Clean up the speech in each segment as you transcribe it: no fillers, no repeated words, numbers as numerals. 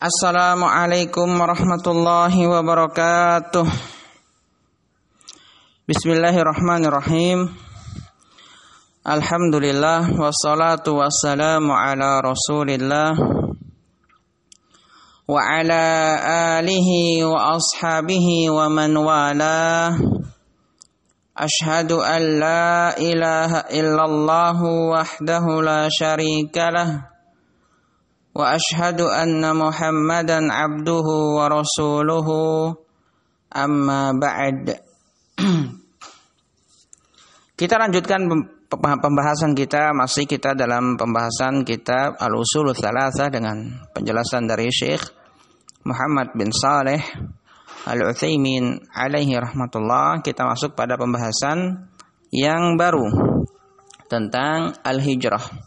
Assalamualaikum warahmatullahi wabarakatuh. Bismillahirrahmanirrahim. Alhamdulillah wassalatu wassalamu ala Rasulillah wa ala alihi wa ashabihi wa man wala. Ashhadu an la ilaha illallah wahdahu la syarikalah wa ashhadu anna Muhammadan abduhu wa rasuluhu, amma ba'd. Kita lanjutkan pembahasan kita, masih kita dalam pembahasan kitab Al-Ushul Tsalatsah dengan penjelasan dari Syekh Muhammad bin Shalih Al-Utsaimin alaihi rahmatullah. Kita masuk pada pembahasan yang baru tentang al-hijrah.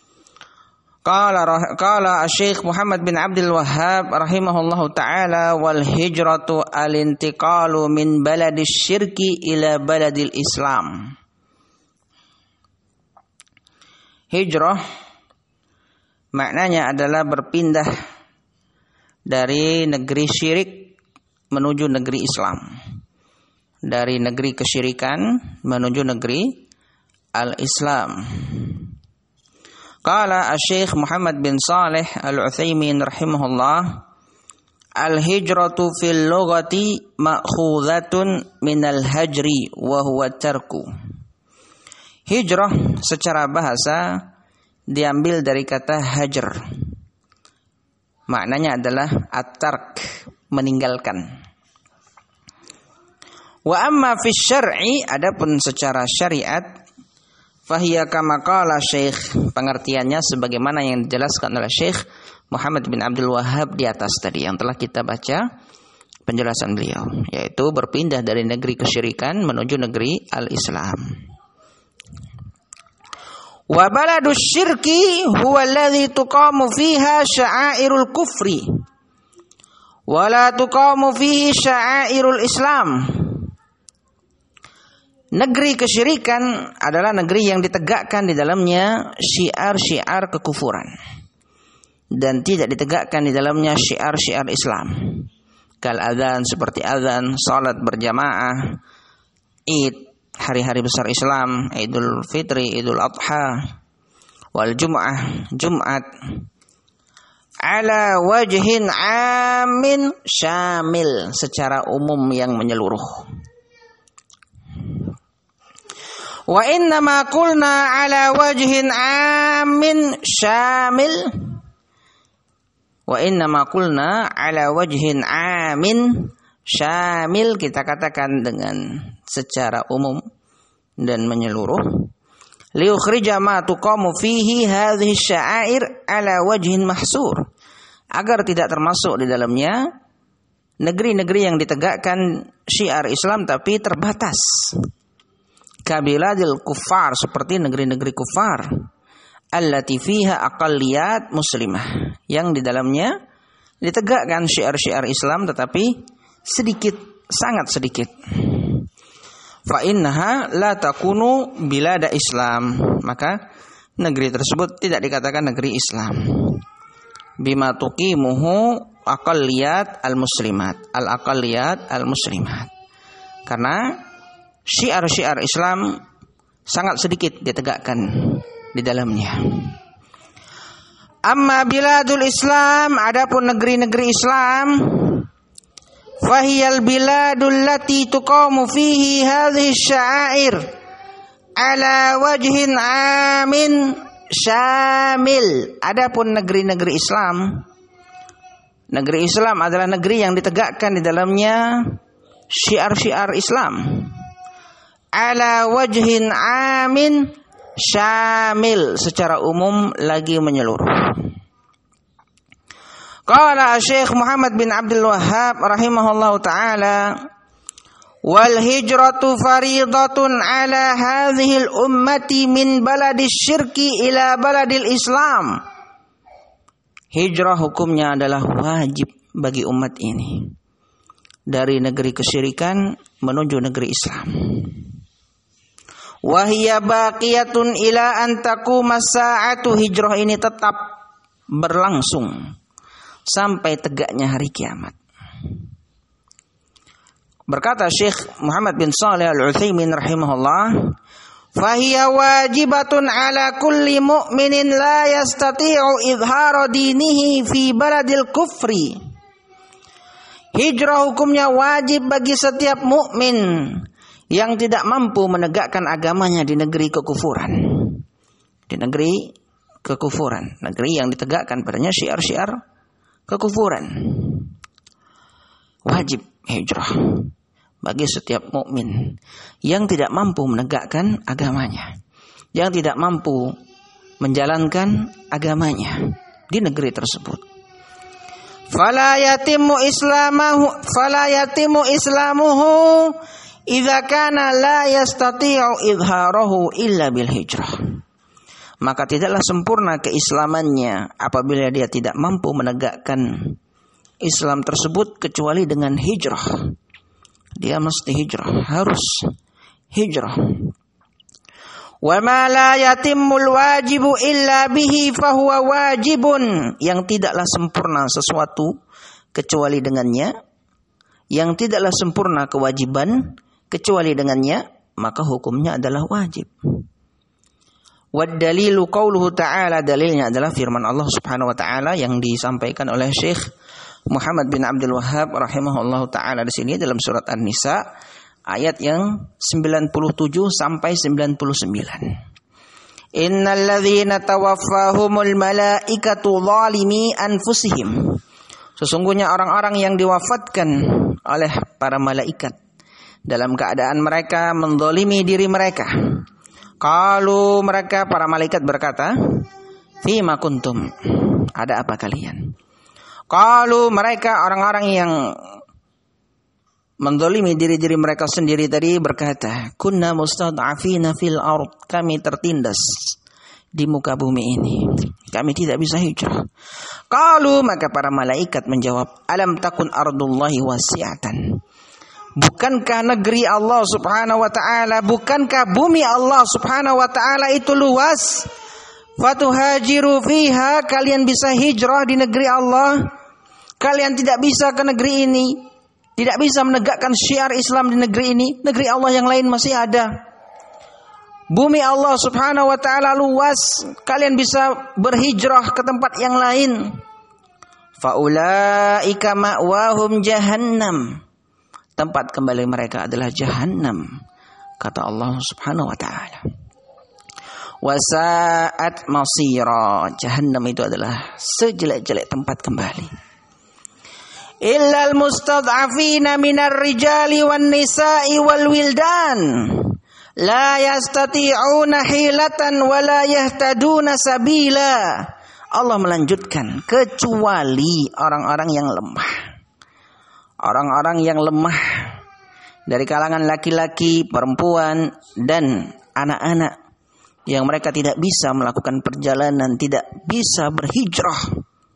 Qala Syekh Muhammad bin Abdul Wahhab rahimahullahu ta'ala, wal hijratu al-intiqalu min baladis syirki ila baladil Islam. Hijrah maknanya adalah berpindah dari negeri syirik menuju negeri Islam, dari negeri kesyirikan menuju negeri al-Islam. Qala Syekh Muhammad bin Shalih Al-Utsaimin rahimahullah, al-hijratu fil lughati ma'khudhatun minal hajri wa huwa tarku. Hijrah secara bahasa diambil dari kata hajar. Maknanya adalah at-tark, meninggalkan. Wa amma fi syar'i, adapun secara syariat, fahiya kama qala Syekh, pengertiannya sebagaimana yang dijelaskan oleh Syekh Muhammad bin Abdul Wahhab di atas tadi yang telah kita baca penjelasan beliau, yaitu berpindah dari negeri kesyirikan menuju negeri al-Islam. Wa baladus syirki huwa alladhi tuqamu fiha sya'airul kufri wa la tuqamu fihi sya'airul Islam. Negeri kesyirikan adalah negeri yang ditegakkan di dalamnya syiar-syiar kekufuran dan tidak ditegakkan di dalamnya syiar-syiar Islam. Kal adzan, seperti adzan, salat berjamaah, Id, hari-hari besar Islam, Idul Fitri, Idul Adha, wal Jum'ah, Jumat, ala wajhin amin syamil, secara umum yang menyeluruh. Wa inna ma qulna ala wajhin amin syamil. Wa inna ma qulna ala wajhin amin syamil, kita katakan dengan secara umum dan menyeluruh. Liukhrija ma tuqamu fihi hadhihi sya'air ala wajhin mahsur, agar tidak termasuk di dalamnya negeri-negeri yang ditegakkan syiar Islam tapi terbatas. Kabiladil kufar, seperti negeri-negeri kufar, allati fiha aqalliyat muslimah, yang di dalamnya ditegakkan syiar-syiar Islam tetapi sedikit, sangat sedikit. Fa innaha la takunu bilada Islam, maka negeri tersebut tidak dikatakan negeri Islam. Bima tuqimuhu aqalliyat al-muslimat, al-aqalliyat al-muslimat, karena syiar-syiar Islam sangat sedikit ditegakkan di dalamnya. Amma biladul Islam, adapun negeri-negeri Islam, fahiyal biladul lati tuqamu fihi hadhihi sya'air ala wajhin amin syamil. Adapun negeri-negeri Islam, negeri Islam adalah negeri yang ditegakkan di dalamnya syiar-syiar Islam ala wajhin amin syamil, secara umum lagi menyeluruh. Qala Syekh Muhammad bin Abdul Wahhab rahimahullahu ta'ala, wal hijratu faridatun ala hadhil ummati min baladis syirki ila baladil Islam. Hijrah hukumnya adalah wajib bagi umat ini, dari negeri kesyirikan menuju negeri Islam. Wahia baqiyatun ila an taquma sa'atu, hijrah ini tetap berlangsung sampai tegaknya hari kiamat. Berkata Syekh Muhammad bin Shalih Al-Utsaimin rahimahullah, fahiya wajibatun ala kulli mu'minin la yastati'u izhara dinihi fi baladil kufri. Hijrah hukumnya wajib bagi setiap mukmin yang tidak mampu menegakkan agamanya di negeri kekufuran. Di negeri kekufuran, negeri yang ditegakkan padanya syiar-syiar kekufuran. Wajib hijrah bagi setiap mukmin yang tidak mampu menegakkan agamanya, yang tidak mampu menjalankan agamanya di negeri tersebut. Fala yatimu islamuhu idza kana la yastati'u izharahu illa bil hijrah. Maka tidaklah sempurna keislamannya apabila dia tidak mampu menegakkan Islam tersebut kecuali dengan hijrah. Dia mesti hijrah, harus hijrah. Wa ma la yatimmul wajibu illa bihi fahuwa wajibun. Yang tidaklah sempurna sesuatu kecuali dengannya, yang tidaklah sempurna kewajiban kecuali dengannya, maka hukumnya adalah wajib. Wad dalilu qauluhu ta'ala, dalilnya adalah firman Allah Subhanahu wa taala yang disampaikan oleh Syekh Muhammad bin Abdul Wahhab rahimahullahu taala di sini dalam surat An-Nisa ayat yang 97 sampai 99. Innal ladzina tawaffahumul malaikatu zalimi anfusihim. Sesungguhnya orang-orang yang diwafatkan oleh para malaikat dalam keadaan mereka menzalimi diri mereka. Qalu, mereka para malaikat berkata, fima kuntum, ada apa kalian? Qalu, mereka orang-orang yang menzalimi diri-diri mereka sendiri tadi berkata, kunna mustad'afina fil ard, kami tertindas di muka bumi ini, kami tidak bisa hijrah. Qalu, maka para malaikat menjawab, alam takun ardullahi wasi'atan. Bukankah negeri Allah Subhanahu wa taala, bukankah bumi Allah Subhanahu wa taala itu luas? Fatuhajiru fiha, kalian bisa hijrah di negeri Allah. Kalian tidak bisa ke negeri ini, tidak bisa menegakkan syiar Islam di negeri ini. Negeri Allah yang lain masih ada. Bumi Allah Subhanahu wa taala luas, kalian bisa berhijrah ke tempat yang lain. Faulaika ma'wahum jahannam, tempat kembali mereka adalah jahannam, kata Allah Subhanahu wa taala. Wasa'at masira, jahannam itu adalah sejelek-jelek tempat kembali. Illal mustad'afina minar rijali wan nisa'i wal wildan la yastati'una hilatan wa la yahtaduna sabila. Allah melanjutkan, kecuali orang-orang yang lemah. Orang-orang yang lemah dari kalangan laki-laki, perempuan, dan anak-anak yang mereka tidak bisa melakukan perjalanan, tidak bisa berhijrah.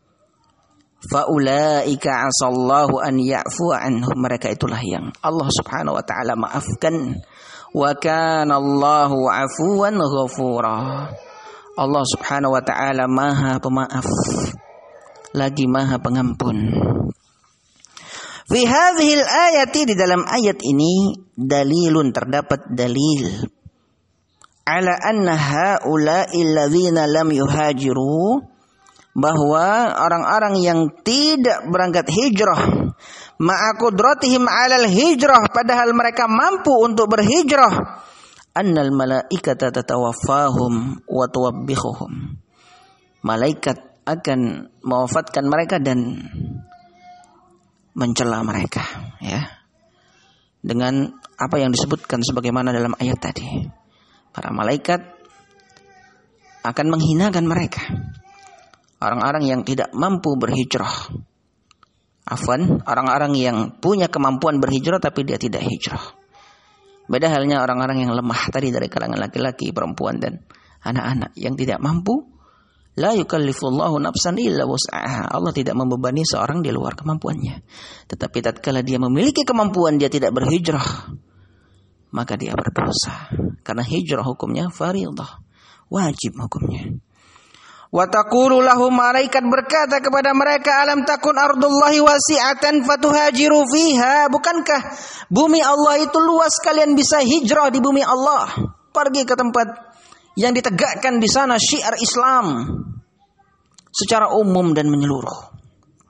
Faulaika asallahu an ya'fu anhum, mereka itulah yang Allah Subhanahu wa taala maafkan. Wa kana Allahu 'afuwan ghafura. Allah Subhanahu wa taala Maha Pemaaf lagi Maha Pengampun. Fi hadhil ayati, di dalam ayat ini dalilun, terdapat dalil ala anna haula'il ladzina lam yuhajiru, bahwa orang-orang yang tidak berangkat hijrah ma'a qudratihim 'alal hijrah, padahal mereka mampu untuk berhijrah, annal malaikata tatawaffahum wa tuwabbihuhum, malaikat akan mewafatkan mereka dan mencela mereka, ya, dengan apa yang disebutkan sebagaimana dalam ayat tadi. Para malaikat akan menghinakan mereka, orang-orang yang tidak mampu berhijrah. Afwan, orang-orang yang punya kemampuan berhijrah tapi dia tidak hijrah. Beda halnya orang-orang yang lemah tadi dari kalangan laki-laki, perempuan, dan anak-anak yang tidak mampu. La yukallifullahu nafsan illa wus'aha. Allah tidak membebani seorang di luar kemampuannya. Tetapi tatkala dia memiliki kemampuan, dia tidak berhijrah, maka dia berdosa. Karena hijrah hukumnya fardhah, wajib hukumnya. Wa taqulu lahum, malaikat berkata kepada mereka, alam takun ardullahi wasi'atan fatuhajiru fiha, bukankah bumi Allah itu luas, kalian bisa hijrah di bumi Allah, pergi ke tempat yang ditegakkan di sana syiar Islam secara umum dan menyeluruh.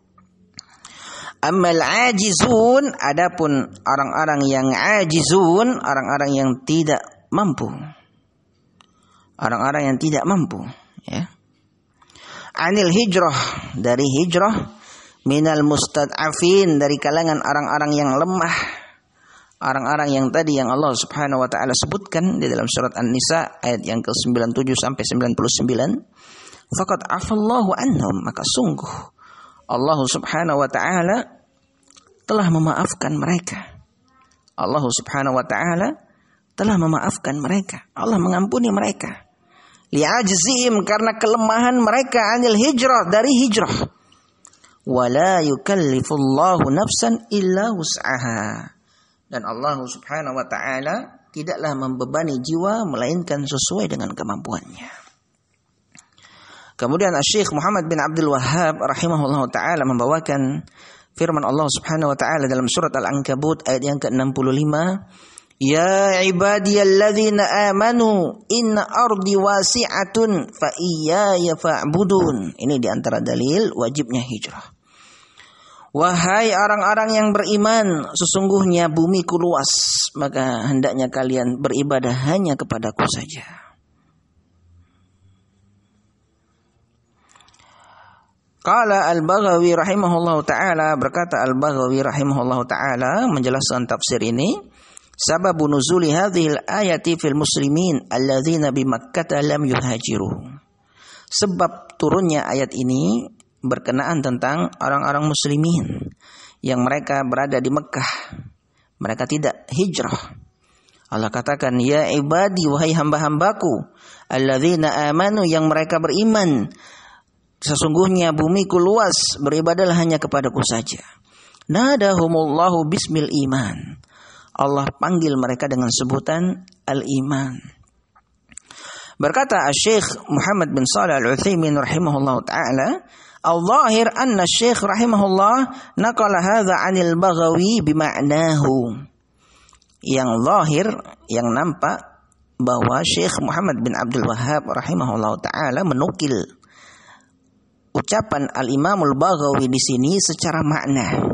Ammal ajizun, adapun orang-orang yang ajizun, orang-orang yang tidak mampu. Orang-orang yang tidak mampu, ya. Anil hijrah, dari hijrah, minal mustad'afin, dari kalangan orang-orang yang lemah. Orang-orang yang tadi yang Allah Subhanahu wa taala sebutkan di dalam surat An-Nisa ayat yang ke-97 sampai 99. Faqad afallahu anhum, maka sungguh Allah Subhanahu wa taala telah memaafkan mereka. Allah Subhanahu wa taala telah memaafkan mereka. Allah mengampuni mereka. Li'ajzihim, karena kelemahan mereka, anil hijrah, dari hijrah. Wala yukallifullahu nafsan illa wus'aha. Dan Allah Subhanahu wa taala tidaklah membebani jiwa melainkan sesuai dengan kemampuannya. Kemudian Syekh Muhammad bin Abdul Wahhab rahimahullah ta'ala membawakan firman Allah Subhanahu wa ta'ala dalam surat Al-Ankabut ayat yang ke-65. Ya ibadiyalladzina amanu inna ardi wasi'atun fa iyaya fa'budun. Ini diantara dalil wajibnya hijrah. Wahai orang-orang yang beriman, sesungguhnya bumiku luas, maka hendaknya kalian beribadah hanya kepadaku saja. Qala Al-Baghawi rahimahullahu ta'ala, berkata Al-Baghawi rahimahullahu ta'ala menjelaskan tafsir ini, sababu nuzuli hadhil ayati fil muslimin alladzina bi Makkah lam yuhajiru. Sebab turunnya ayat ini berkenaan tentang orang-orang muslimin yang mereka berada di Mekah, mereka tidak hijrah. Allah katakan, ya ibadi, wahai hamba-hambaku, alladzina amanu, yang mereka beriman, sesungguhnya bumiku luas, beribadahlah hanya kepadaku saja. Nadahumullahu bismil iman. Allah panggil mereka dengan sebutan al-iman. Berkata Syekh Muhammad bin Shalih Al-Utsaimin rahimahullahu taala, al-zahir anna Syekh rahimahullah naqala hadza 'anil Baghawi bima'nahu. Yang zahir, yang nampak bahwa Syekh Muhammad bin Abdul Wahhab rahimahullahu taala menukil ucapan Al-Imamul Baghawi di sini secara makna.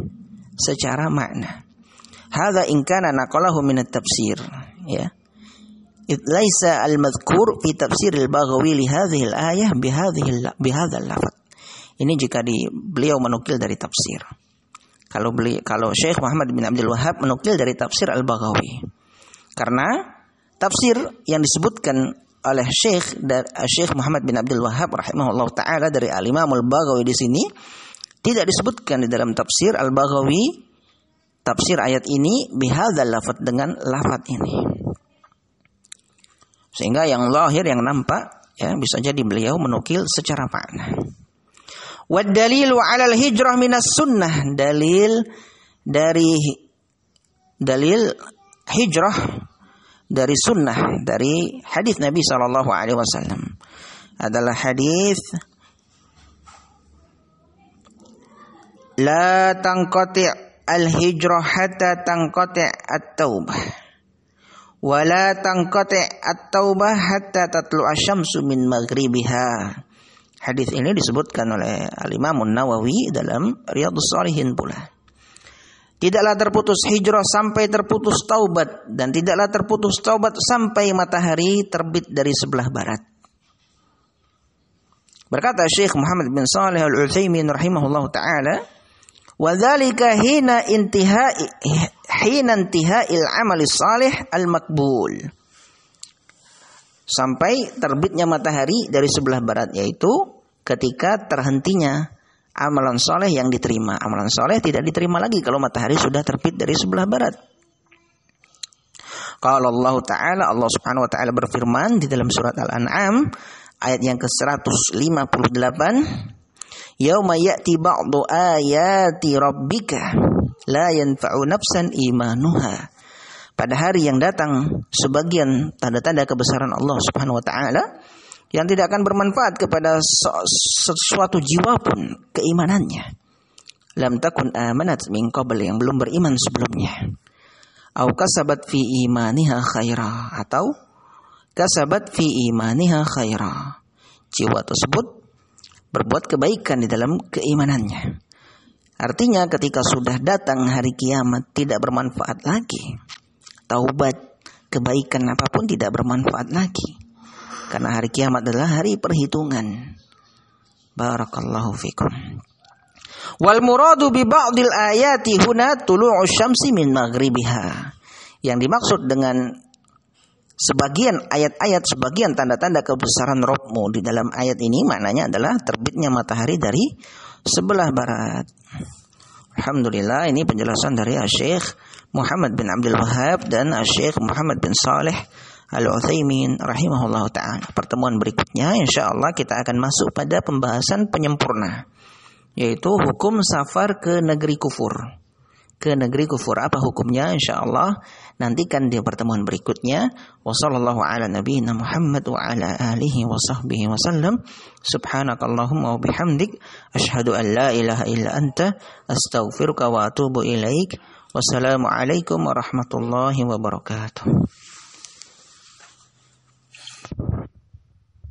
Hadza in kana naqalahu min at-tafsir, ya. Laisa al-madhkur fi tafsir al-Baghawi li hadhihi al-ayah bihadha al-lafaz. Ini jika beliau menukil dari tafsir. Kalau Syekh Muhammad bin Abdul Wahhab menukil dari tafsir Al-Baghawi. Karena tafsir yang disebutkan oleh Syekh Muhammad bin Abdul Wahhab rahimahullah taala dari Al-Imam Al-Baghawi di sini tidak disebutkan di dalam tafsir Al-Baghawi, tafsir ayat ini bihadzal lafaz, dengan lafaz ini. Sehingga yang lahir, yang nampak, ya, bisa jadi beliau menukil secara makna. Wad dalilu 'alal hijrah minas sunnah, dalil hijrah dari sunnah, dari hadis Nabi sallallahu alaihi wasallam adalah hadis la tanqati' al-hijrah hatta tanqati' at-taubah wa la tanqati' at-taubah hatta tatlu'a syamsu min maghribiha. Hadis ini disebutkan oleh Al-Imam An-Nawawi dalam Riyadhus Shalihin pula. Tidaklah terputus hijrah sampai terputus taubat, dan tidaklah terputus taubat sampai matahari terbit dari sebelah barat. Berkata Syekh Muhammad bin Shalih Al-Utsaimin rahimahullahu taala, wa dzalika hina intihai'il amali salih al-maqbul. Sampai terbitnya matahari dari sebelah barat, yaitu ketika terhentinya amalan soleh yang diterima. Amalan soleh tidak diterima lagi kalau matahari sudah terbit dari sebelah barat. Qala Allah Ta'ala, Allah Subhanahu wa Ta'ala berfirman di dalam surat Al-An'am ayat yang ke-158, yauma ya'ti ba'du ayati rabbika la yanfa'u nafsan imanuha. Pada hari yang datang, sebagian tanda-tanda kebesaran Allah Subhanahu wa Ta'ala yang tidak akan bermanfaat kepada sesuatu jiwa pun keimanannya. Lam takun amanat min qabl, yang belum beriman sebelumnya. Au kasabat fi imaniha khaira, atau kasabat fi imaniha khaira, jiwa tersebut berbuat kebaikan di dalam keimanannya. Artinya ketika sudah datang hari kiamat tidak bermanfaat lagi. Taubat, kebaikan apapun tidak bermanfaat lagi. Karena hari kiamat adalah hari perhitungan. Barakallahu fikum. Wal muradu bi ba'dil ayati huna tulu'us syamsi min maghribiha. Yang dimaksud dengan sebagian ayat-ayat, sebagian tanda-tanda kebesaran Rabbmu di dalam ayat ini maknanya adalah terbitnya matahari dari sebelah barat. Alhamdulillah, ini penjelasan dari Syekh Muhammad bin Abdul Wahhab dan Syekh Muhammad bin Saleh Al-Utsaimin rahimahullah ta'ala. Pertemuan berikutnya insyaallah kita akan masuk pada pembahasan penyempurna, yaitu hukum safar ke negeri kufur. Ke negeri kufur apa hukumnya, insyaallah nantikan di pertemuan berikutnya. Wassallallahu ala nabiyyina Muhammad wa ala alihi wa sahbihi wasallam. Subhanakallahumma wa bihamdik asyhadu an la ilaha illa anta astaghfiruka wa atubu ilaik. Wassalamu alaikum warahmatullahi wabarakatuh.